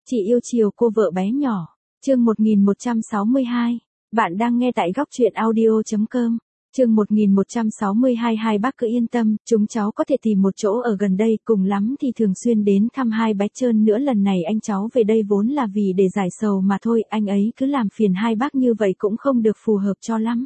Chị yêu chiều cô vợ bé nhỏ. Chương 1162. Bạn đang nghe tại góc truyện audio.com. Chương 1162. Hai bác cứ yên tâm, chúng cháu có thể tìm một chỗ ở gần đây, cùng lắm thì thường xuyên đến thăm hai bé Trơn nữa. Lần này anh cháu về đây vốn là vì để giải sầu mà thôi, anh ấy cứ làm phiền hai bác như vậy cũng không được phù hợp cho lắm.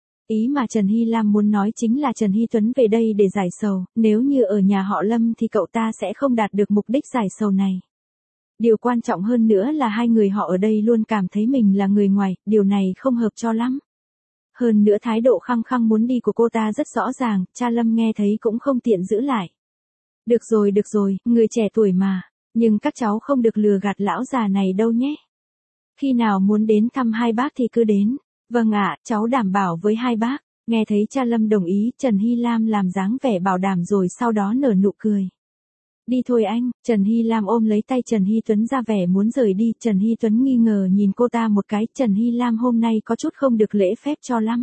Ý mà Trần Hy Lam muốn nói chính là Trần Hy Tuấn về đây để giải sầu, nếu như ở nhà họ Lâm thì cậu ta sẽ không đạt được mục đích giải sầu này. Điều quan trọng hơn nữa là hai người họ ở đây luôn cảm thấy mình là người ngoài, điều này không hợp cho lắm. Hơn nữa thái độ khăng khăng muốn đi của cô ta rất rõ ràng, cha Lâm nghe thấy cũng không tiện giữ lại. Được rồi, người trẻ tuổi mà, nhưng các cháu không được lừa gạt lão già này đâu nhé. Khi nào muốn đến thăm hai bác thì cứ đến. Vâng ạ, cháu đảm bảo với hai bác. Nghe thấy cha Lâm đồng ý, Trần Hy Lam làm dáng vẻ bảo đảm rồi sau đó nở nụ cười. Đi thôi anh. Trần Hy Lam ôm lấy tay Trần Hy Tuấn ra vẻ muốn rời đi. Trần Hy Tuấn nghi ngờ nhìn cô ta một cái. Trần Hy Lam hôm nay có chút không được lễ phép cho lắm.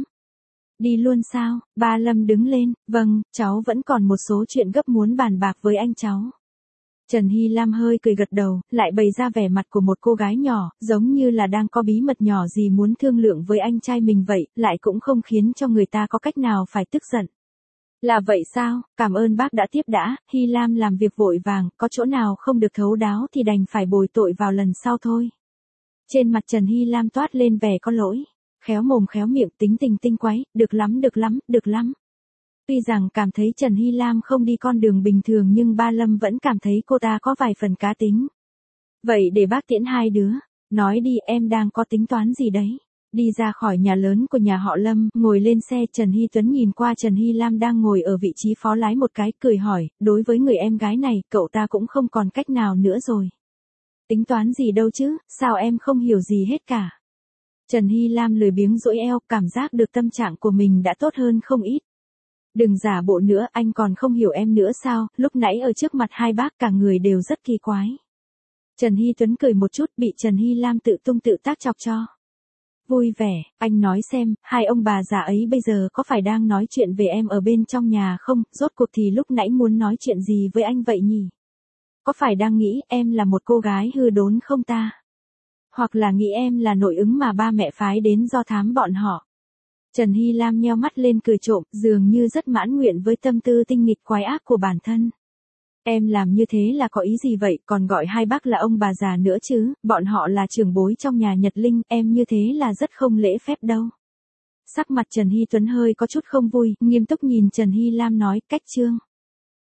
Đi luôn sao? Ba Lâm đứng lên. Vâng, cháu vẫn còn một số chuyện gấp muốn bàn bạc với anh cháu. Trần Hy Lam hơi cười gật đầu, lại bày ra vẻ mặt của một cô gái nhỏ, giống như là đang có bí mật nhỏ gì muốn thương lượng với anh trai mình vậy, lại cũng không khiến cho người ta có cách nào phải tức giận. Là vậy sao? Cảm ơn bác đã tiếp đã. Hy Lam làm việc vội vàng, có chỗ nào không được thấu đáo thì đành phải bồi tội vào lần sau thôi. Trên mặt Trần Hy Lam toát lên vẻ có lỗi, khéo mồm khéo miệng, tính tình tinh quái, được lắm. Tuy rằng cảm thấy Trần Hy Lam không đi con đường bình thường nhưng ba Lâm vẫn cảm thấy cô ta có vài phần cá tính. Vậy để bác tiễn hai đứa. Nói đi, em đang có tính toán gì đấy? Đi ra khỏi nhà lớn của nhà họ Lâm, ngồi lên xe. Trần Hy Tuấn nhìn qua Trần Hy Lam đang ngồi ở vị trí phó lái một cái, cười hỏi, đối với người em gái này, cậu ta cũng không còn cách nào nữa rồi. Tính toán gì đâu chứ, sao em không hiểu gì hết cả? Trần Hy Lam lười biếng duỗi eo, cảm giác được tâm trạng của mình đã tốt hơn không ít. Đừng giả bộ nữa, anh còn không hiểu em nữa sao? Lúc nãy ở trước mặt hai bác cả người đều rất kỳ quái. Trần Hy Tuấn cười một chút, bị Trần Hy Lam tự tung tự tác chọc cho vui vẻ. Anh nói xem, hai ông bà già ấy bây giờ có phải đang nói chuyện về em ở bên trong nhà không? Rốt cuộc thì lúc nãy muốn nói chuyện gì với anh vậy nhỉ? Có phải đang nghĩ em là một cô gái hư đốn không ta? Hoặc là nghĩ em là nội ứng mà ba mẹ phái đến do thám bọn họ? Trần Hy Lam nheo mắt lên cười trộm, dường như rất mãn nguyện với tâm tư tinh nghịch quái ác của bản thân. Em làm như thế là có ý gì vậy, còn gọi hai bác là ông bà già nữa chứ, bọn họ là trưởng bối trong nhà Nhật Linh, em như thế là rất không lễ phép đâu. Sắc mặt Trần Hy Tuấn hơi có chút không vui, nghiêm túc nhìn Trần Hy Lam nói, cách chương.